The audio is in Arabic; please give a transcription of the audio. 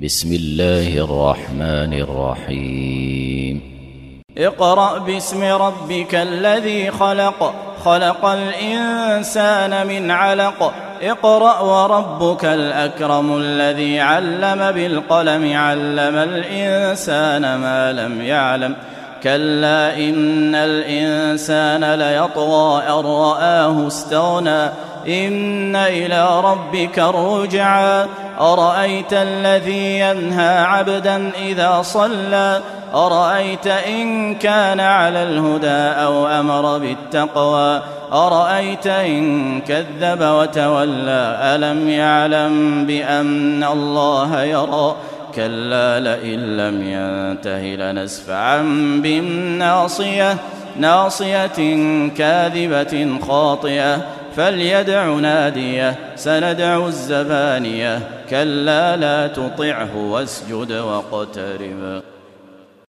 بسم الله الرحمن الرحيم اقرأ باسم ربك الذي خلق خلق الإنسان من علق اقرأ وربك الأكرم الذي علم بالقلم علم الإنسان ما لم يعلم كلا إن الإنسان ليطغى أن رآه استغنى إن إلى ربك الرجعى أرأيت الذي ينهى عبدا إذا صلى أرأيت إن كان على الهدى أو أمر بالتقوى أرأيت إن كذب وتولى ألم يعلم بأن الله يرى كلا لئن لم ينته لنسفعا بالناصية ناصية كاذبة خاطئة فليدع ناديه سندع الزبانية كلا لا تطعه واسجد واقترب